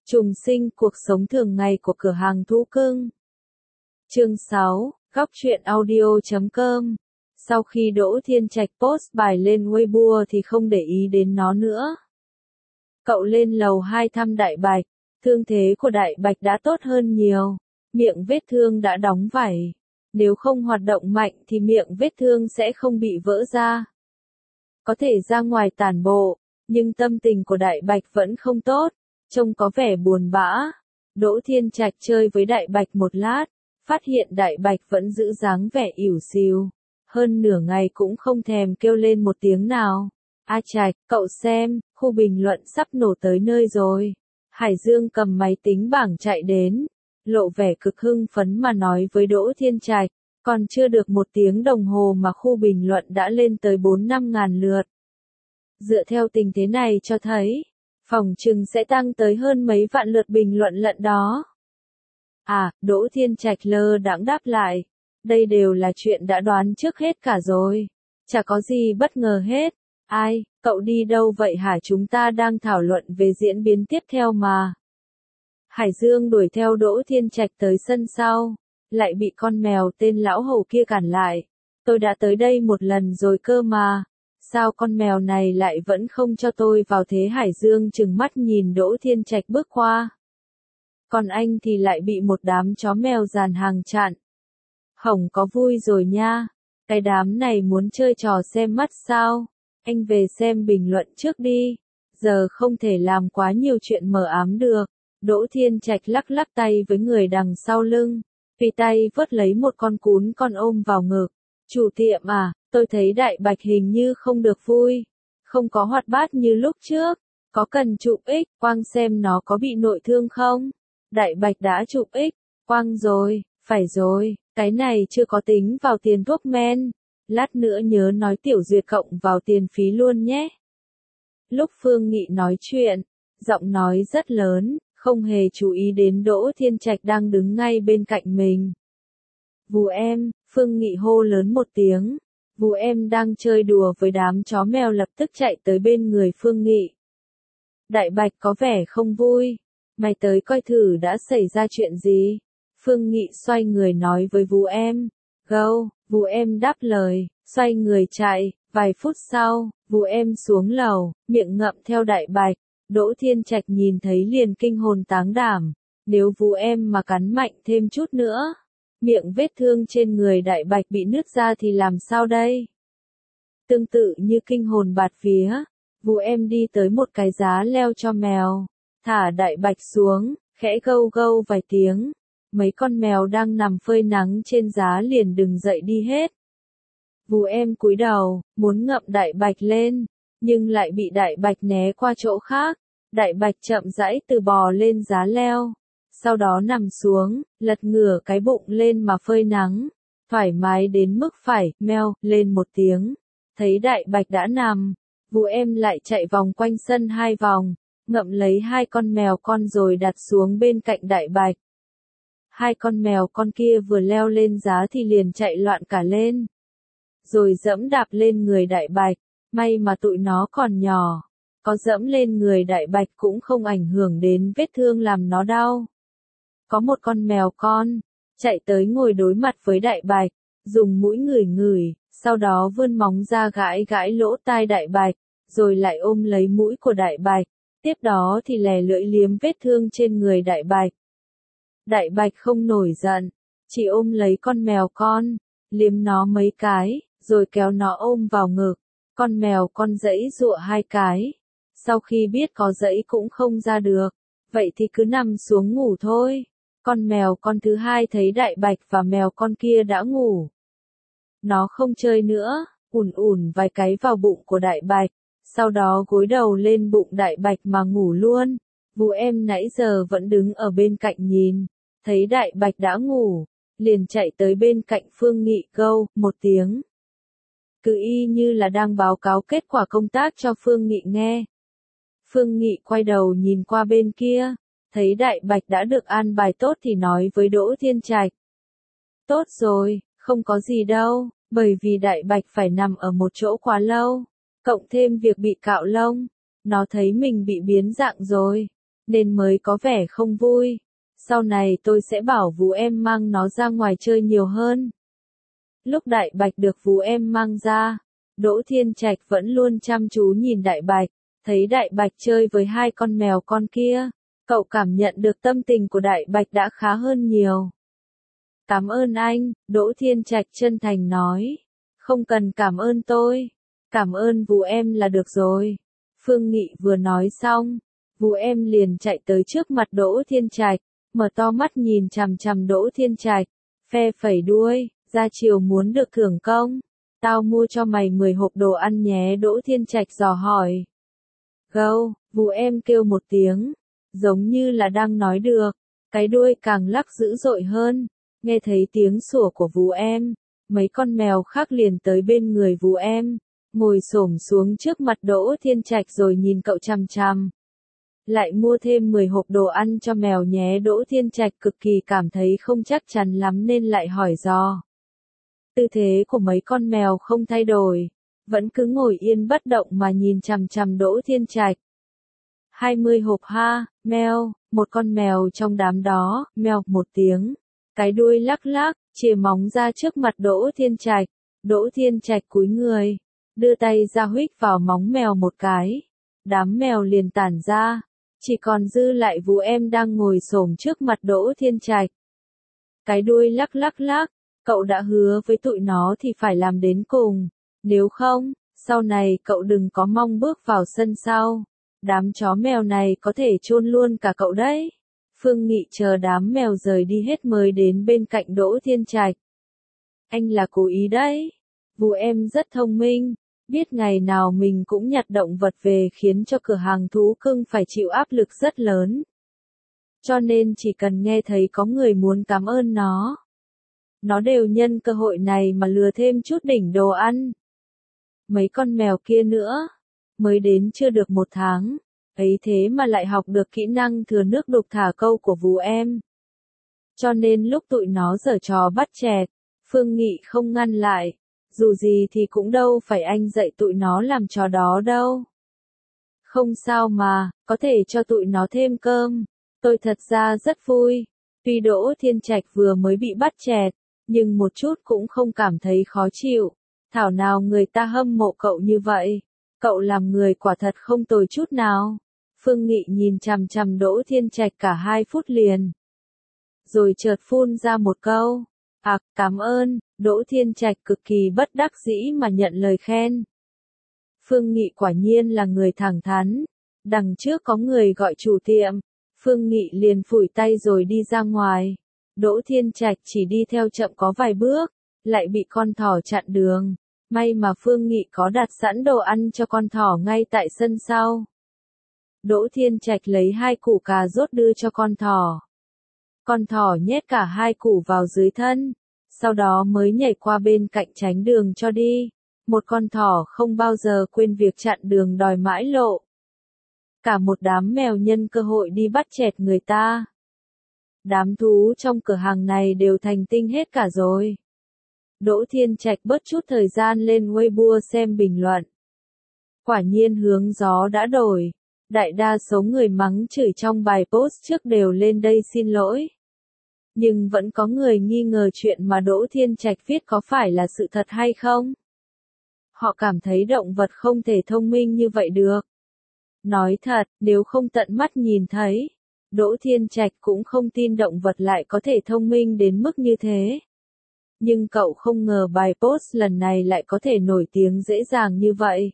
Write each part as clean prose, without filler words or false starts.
Trùng sinh cuộc sống thường ngày của cửa hàng thú cưng. Chương 6, góc truyện audio.com. Sau khi Đỗ Thiên Trạch post bài lên Weibo thì không để ý đến nó nữa. Cậu lên lầu 2 thăm Đại Bạch, thương thế của Đại Bạch đã tốt hơn nhiều, miệng vết thương đã đóng vảy. Nếu không hoạt động mạnh thì miệng vết thương sẽ không bị vỡ ra. Có thể ra ngoài tản bộ, nhưng tâm tình của Đại Bạch vẫn không tốt, trông có vẻ buồn bã. Đỗ Thiên Trạch chơi với Đại Bạch một lát, phát hiện Đại Bạch vẫn giữ dáng vẻ ỉu xìu, hơn nửa ngày cũng không thèm kêu lên một tiếng nào. A Trạch, cậu xem, khu bình luận sắp nổ tới nơi rồi. Hải Dương cầm máy tính bảng chạy đến, lộ vẻ cực hưng phấn mà nói với Đỗ Thiên Trạch, còn chưa được một tiếng đồng hồ mà khu bình luận đã lên tới 4-5 ngàn lượt. Dựa theo tình thế này cho thấy, phỏng chừng sẽ tăng tới hơn mấy vạn lượt bình luận lận đó. À, Đỗ Thiên Trạch lơ đãng đáp lại, đây đều là chuyện đã đoán trước hết cả rồi, chả có gì bất ngờ hết. Ai, cậu đi đâu vậy hả? Chúng ta đang thảo luận về diễn biến tiếp theo mà. Hải Dương đuổi theo Đỗ Thiên Trạch tới sân sau, lại bị con mèo tên lão hầu kia cản lại. Tôi đã tới đây một lần rồi cơ mà, sao con mèo này lại vẫn không cho tôi vào thế? Hải Dương trừng mắt nhìn Đỗ Thiên Trạch bước qua. Còn anh thì lại bị một đám chó mèo dàn hàng chặn. Hỏng có vui rồi nha, cái đám này muốn chơi trò xem mắt sao? Anh về xem bình luận trước đi, giờ không thể làm quá nhiều chuyện mờ ám được. Đỗ Thiên Trạch lắc lắc tay với người đằng sau lưng, tùy tay vớt lấy một con cún con ôm vào ngực. Chủ tiệm à, tôi thấy Đại Bạch hình như không được vui, không có hoạt bát như lúc trước, có cần chụp X quang xem nó có bị nội thương không? Đại Bạch đã chụp X quang rồi, phải rồi, cái này chưa có tính vào tiền thuốc men. Lát nữa nhớ nói Tiểu Duyệt cộng vào tiền phí luôn nhé. Lúc Phương Nghị nói chuyện, giọng nói rất lớn, không hề chú ý đến Đỗ Thiên Trạch đang đứng ngay bên cạnh mình. Vú em, Phương Nghị hô lớn một tiếng. Vú em đang chơi đùa với đám chó mèo lập tức chạy tới bên người Phương Nghị. Đại Bạch có vẻ không vui. Mày tới coi thử đã xảy ra chuyện gì? Phương Nghị xoay người nói với vú em. Gâu, vú em đáp lời, xoay người chạy. Vài phút sau, vú em xuống lầu, miệng ngậm theo Đại Bạch. Đỗ Thiên Trạch nhìn thấy liền kinh hồn táng đảm. Nếu vú em mà cắn mạnh thêm chút nữa, miệng vết thương trên người Đại Bạch bị nứt ra thì làm sao đây? Tương tự như kinh hồn bạt vía, vú em đi tới một cái giá leo cho mèo, thả Đại Bạch xuống, khẽ gâu gâu vài tiếng. Mấy con mèo đang nằm phơi nắng trên giá liền đứng dậy đi hết. Vú em cúi đầu, muốn ngậm Đại Bạch lên, nhưng lại bị Đại Bạch né qua chỗ khác. Đại Bạch chậm rãi từ bò lên giá leo, sau đó nằm xuống, lật ngửa cái bụng lên mà phơi nắng, thoải mái đến mức phải meo lên một tiếng. Thấy Đại Bạch đã nằm, vú em lại chạy vòng quanh sân 2 vòng, ngậm lấy 2 con mèo con rồi đặt xuống bên cạnh Đại Bạch. 2 con mèo con kia vừa leo lên giá thì liền chạy loạn cả lên, rồi dẫm đạp lên người Đại Bạch. May mà tụi nó còn nhỏ, có dẫm lên người Đại Bạch cũng không ảnh hưởng đến vết thương làm nó đau. Có một con mèo con chạy tới ngồi đối mặt với Đại Bạch, dùng mũi ngửi ngửi, sau đó vươn móng ra gãi gãi lỗ tai Đại Bạch, rồi lại ôm lấy mũi của Đại Bạch, tiếp đó thì lè lưỡi liếm vết thương trên người Đại Bạch. Đại Bạch không nổi giận, chỉ ôm lấy con mèo con, liếm nó mấy cái, rồi kéo nó ôm vào ngực. Con mèo con giãy giụa 2 cái, sau khi biết có giãy cũng không ra được, vậy thì cứ nằm xuống ngủ thôi. Con mèo con thứ hai thấy Đại Bạch và mèo con kia đã ngủ, nó không chơi nữa, ủn ủn vài cái vào bụng của Đại Bạch, sau đó gối đầu lên bụng Đại Bạch mà ngủ luôn. Vú em nãy giờ vẫn đứng ở bên cạnh nhìn, thấy Đại Bạch đã ngủ, liền chạy tới bên cạnh Phương Nghị gâu một tiếng. Cứ y như là đang báo cáo kết quả công tác cho Phương Nghị nghe. Phương Nghị quay đầu nhìn qua bên kia, thấy Đại Bạch đã được an bài tốt thì nói với Đỗ Thiên Trạch. Tốt rồi, không có gì đâu, bởi vì Đại Bạch phải nằm ở một chỗ quá lâu, cộng thêm việc bị cạo lông, nó thấy mình bị biến dạng rồi. nên mới có vẻ không vui. Sau này tôi sẽ bảo Vú em mang nó ra ngoài chơi nhiều hơn. Lúc Đại Bạch được Vú em mang ra, Đỗ Thiên Trạch vẫn luôn chăm chú nhìn Đại Bạch, thấy Đại Bạch chơi với hai con mèo con kia, cậu cảm nhận được tâm tình của Đại Bạch đã khá hơn nhiều. Cảm ơn anh, Đỗ Thiên Trạch chân thành nói. Không cần cảm ơn tôi, cảm ơn Vú em là được rồi. Phương Nghị vừa nói xong, Vú em liền chạy tới trước mặt Đỗ Thiên Trạch, mở to mắt nhìn chằm chằm Đỗ Thiên Trạch, phe phẩy đuôi, ra chiều muốn được thưởng công. Tao mua cho mày 10 hộp đồ ăn nhé, Đỗ Thiên Trạch dò hỏi. Gâu, Vú em kêu một tiếng, giống như là đang nói được, cái đuôi càng lắc dữ dội hơn. Nghe thấy tiếng sủa của Vú em, mấy con mèo khác liền tới bên người Vú em, ngồi xổm xuống trước mặt Đỗ Thiên Trạch rồi nhìn cậu chằm chằm. Lại mua thêm 10 hộp đồ ăn cho mèo nhé, Đỗ Thiên Trạch cực kỳ cảm thấy không chắc chắn lắm nên lại hỏi dò. Tư thế của mấy con mèo không thay đổi, vẫn cứ ngồi yên bất động mà nhìn chằm chằm Đỗ Thiên Trạch. 20 hộp ha, meo, một con mèo trong đám đó, meo một tiếng, cái đuôi lắc lắc, chìa móng ra trước mặt Đỗ Thiên Trạch. Đỗ Thiên Trạch cúi người, đưa tay ra huých vào móng mèo một cái, đám mèo liền tản ra, chỉ còn dư lại Vú em đang ngồi xổm trước mặt Đỗ Thiên Trạch. Cái đuôi lắc lắc lắc, cậu đã hứa với tụi nó thì phải làm đến cùng, nếu không, sau này cậu đừng có mong bước vào sân sau. Đám chó mèo này có thể chôn luôn cả cậu đấy. Phương Nghị chờ đám mèo rời đi hết mới đến bên cạnh Đỗ Thiên Trạch. Anh là cố ý đấy. Vú em rất thông minh, biết ngày nào mình cũng nhặt động vật về khiến cho cửa hàng thú cưng phải chịu áp lực rất lớn. Cho nên chỉ cần nghe thấy có người muốn cảm ơn nó đều nhân cơ hội này mà lừa thêm chút đỉnh đồ ăn. Mấy con mèo kia nữa, mới đến chưa được 1 tháng, ấy thế mà lại học được kỹ năng thừa nước đục thả câu của Vú em. Cho nên lúc tụi nó giở trò bắt chẹt, Phương Nghị không ngăn lại, dù gì thì cũng đâu phải anh dạy tụi nó làm trò đó đâu. Không sao mà, có thể cho tụi nó thêm cơm, tôi thật ra rất vui, tuy Đỗ Thiên Trạch vừa mới bị bắt chẹt, nhưng một chút cũng không cảm thấy khó chịu, thảo nào người ta hâm mộ cậu như vậy, cậu làm người quả thật không tồi chút nào. Phương Nghị nhìn chằm chằm Đỗ Thiên Trạch cả 2 phút liền. Rồi chợt phun ra một câu. Cảm ơn, Đỗ Thiên Trạch cực kỳ bất đắc dĩ mà nhận lời khen. Phương Nghị quả nhiên là người thẳng thắn. Đằng trước có người gọi chủ tiệm. Phương Nghị liền phủi tay rồi đi ra ngoài. Đỗ Thiên Trạch chỉ đi theo chậm có vài bước, lại bị con thỏ chặn đường. May mà Phương Nghị có đặt sẵn đồ ăn cho con thỏ ngay tại sân sau. Đỗ Thiên Trạch lấy 2 củ cà rốt đưa cho con thỏ. Con thỏ nhét cả 2 củ vào dưới thân, sau đó mới nhảy qua bên cạnh tránh đường cho đi. Một con thỏ không bao giờ quên việc chặn đường đòi mãi lộ. Cả một đám mèo nhân cơ hội đi bắt chẹt người ta. Đám thú trong cửa hàng này đều thành tinh hết cả rồi. Đỗ Thiên Trạch bớt chút thời gian lên Weibo xem bình luận. Quả nhiên hướng gió đã đổi. Đại đa số người mắng chửi trong bài post trước đều lên đây xin lỗi. Nhưng vẫn có người nghi ngờ chuyện mà Đỗ Thiên Trạch viết có phải là sự thật hay không. Họ cảm thấy động vật không thể thông minh như vậy được. Nói thật, nếu không tận mắt nhìn thấy, Đỗ Thiên Trạch cũng không tin động vật lại có thể thông minh đến mức như thế. Nhưng cậu không ngờ bài post lần này lại có thể nổi tiếng dễ dàng như vậy.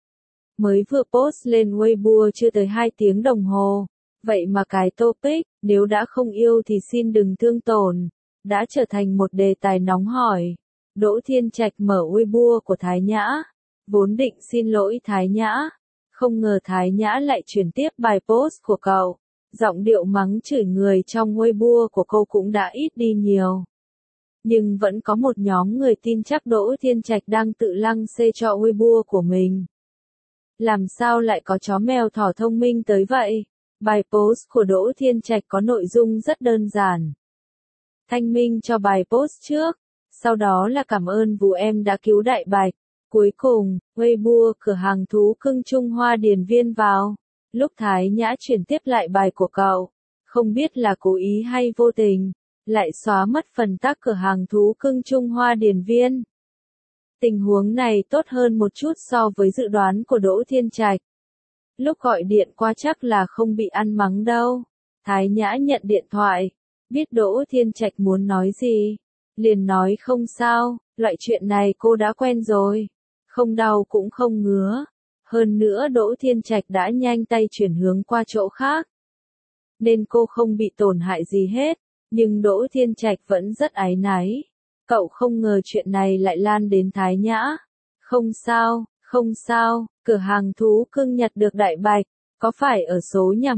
Mới vừa post lên Weibo chưa tới 2 tiếng đồng hồ, vậy mà cái topic, nếu đã không yêu thì xin đừng thương tổn, đã trở thành một đề tài nóng hổi. Đỗ Thiên Trạch mở Weibo của Thái Nhã, vốn định xin lỗi Thái Nhã, không ngờ Thái Nhã lại chuyển tiếp bài post của cậu, giọng điệu mắng chửi người trong Weibo của cô cũng đã ít đi nhiều. Nhưng vẫn có một nhóm người tin chắc Đỗ Thiên Trạch đang tự lăng xê cho Weibo của mình. Làm sao lại có chó mèo thỏ thông minh tới vậy? Bài post của Đỗ Thiên Trạch có nội dung rất đơn giản. Thanh minh cho bài post trước, sau đó là cảm ơn Vú em đã cứu Đại Bạch. Cuối cùng, Weibo cửa hàng thú cưng Trung Hoa điền viên vào. Lúc Thái Nhã chuyển tiếp lại bài của cậu, không biết là cố ý hay vô tình, lại xóa mất phần tác cửa hàng thú cưng Trung Hoa Điền Viên. Tình huống này tốt hơn một chút so với dự đoán của Đỗ Thiên Trạch. Lúc gọi điện qua chắc là không bị ăn mắng đâu. Thái Nhã nhận điện thoại, biết Đỗ Thiên Trạch muốn nói gì, liền nói không sao, loại chuyện này cô đã quen rồi, không đau cũng không ngứa. Hơn nữa Đỗ Thiên Trạch đã nhanh tay chuyển hướng qua chỗ khác, nên cô không bị tổn hại gì hết, nhưng Đỗ Thiên Trạch vẫn rất áy náy. Cậu không ngờ chuyện này lại lan đến Thái Nhã. Không sao, không sao, cửa hàng thú cưng nhặt được đại bạch, có phải ở số nhà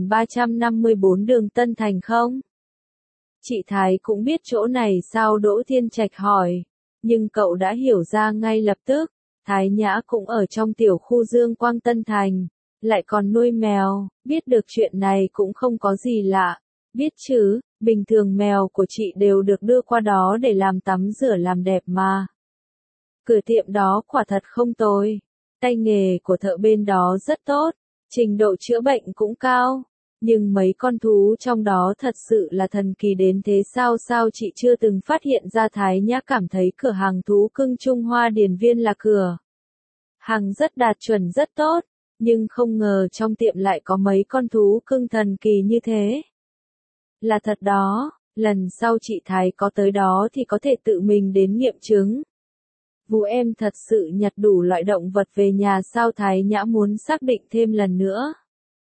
1354 đường Tân Thành không? Chị Thái cũng biết chỗ này sao? Đỗ Thiên Trạch hỏi, nhưng cậu đã hiểu ra ngay lập tức. Thái Nhã cũng ở trong tiểu khu Dương Quang Tân Thành, lại còn nuôi mèo, biết được chuyện này cũng không có gì lạ. Biết chứ, bình thường mèo của chị đều được đưa qua đó để làm tắm rửa làm đẹp mà. Cửa tiệm đó quả thật không tồi, tay nghề của thợ bên đó rất tốt, trình độ chữa bệnh cũng cao, nhưng mấy con thú trong đó thật sự là thần kỳ đến thế sao? Sao chị chưa từng phát hiện ra? Thái Nhã cảm thấy cửa hàng thú cưng Trung Hoa Điền Viên là cửa hàng rất đạt chuẩn rất tốt, nhưng không ngờ trong tiệm lại có mấy con thú cưng thần kỳ như thế. Là thật đó, lần sau chị Thái có tới đó thì có thể tự mình đến nghiệm chứng. Vụ em thật sự nhặt đủ loại động vật về nhà sao? Thái Nhã muốn xác định thêm lần nữa.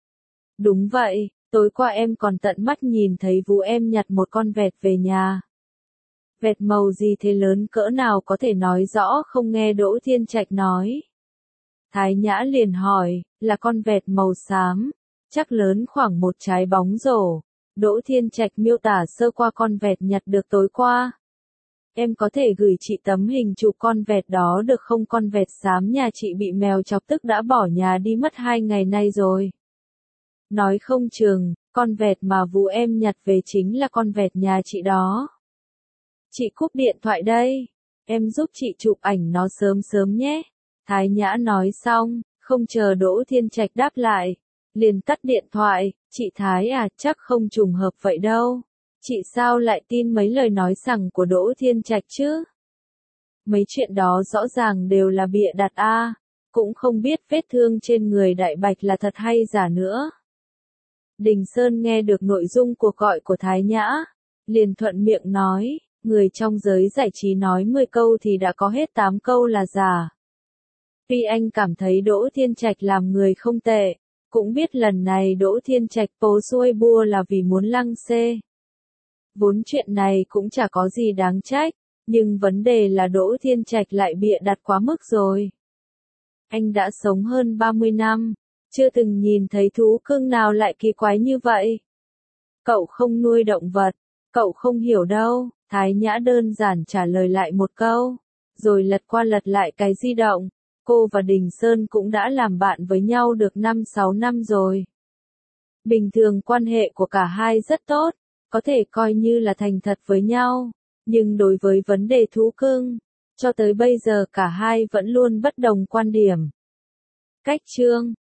Đúng vậy, tối qua em còn tận mắt nhìn thấy Vũ em nhặt một con vẹt về nhà. Vẹt màu gì thế, lớn cỡ nào, có thể nói rõ không? Nghe Đỗ Thiên Trạch nói, Thái Nhã liền hỏi, là con vẹt màu xám, chắc lớn khoảng một trái bóng rổ. Đỗ Thiên Trạch miêu tả sơ qua con vẹt nhặt được tối qua. Em có thể gửi chị tấm hình chụp con vẹt đó được không? Con vẹt xám nhà chị bị mèo chọc tức đã bỏ nhà đi mất 2 ngày nay rồi. Nói không chừng, con vẹt mà Vũ em nhặt về chính là con vẹt nhà chị đó. Chị cúp điện thoại đây, em giúp chị chụp ảnh nó sớm sớm nhé. Thái Nhã nói xong, không chờ Đỗ Thiên Trạch đáp lại, liền tắt điện thoại. Chị Thái à, chắc không trùng hợp vậy đâu. Chị sao lại tin mấy lời nói sằng của Đỗ Thiên Trạch chứ? Mấy chuyện đó rõ ràng đều là bịa đặt a, cũng không biết vết thương trên người đại bạch là thật hay giả nữa. Đình Sơn nghe được nội dung cuộc gọi của Thái Nhã, liền thuận miệng nói, người trong giới giải trí nói 10 câu thì đã có hết 8 câu là giả. Tuy anh cảm thấy Đỗ Thiên Trạch làm người không tệ, cũng biết lần này Đỗ Thiên Trạch post Weibo là vì muốn lăng xê. Vốn chuyện này cũng chả có gì đáng trách, nhưng vấn đề là Đỗ Thiên Trạch lại bịa đặt quá mức rồi. Anh đã sống hơn 30 năm, chưa từng nhìn thấy thú cưng nào lại kỳ quái như vậy. Cậu không nuôi động vật, cậu không hiểu đâu. Thái Nhã đơn giản trả lời lại một câu, rồi lật qua lật lại cái di động. Cô và Đình Sơn cũng đã làm bạn với nhau được 5-6 năm rồi. Bình thường quan hệ của cả hai rất tốt, có thể coi như là thành thật với nhau, nhưng đối với vấn đề thú cưng, cho tới bây giờ cả hai vẫn luôn bất đồng quan điểm. Cách chương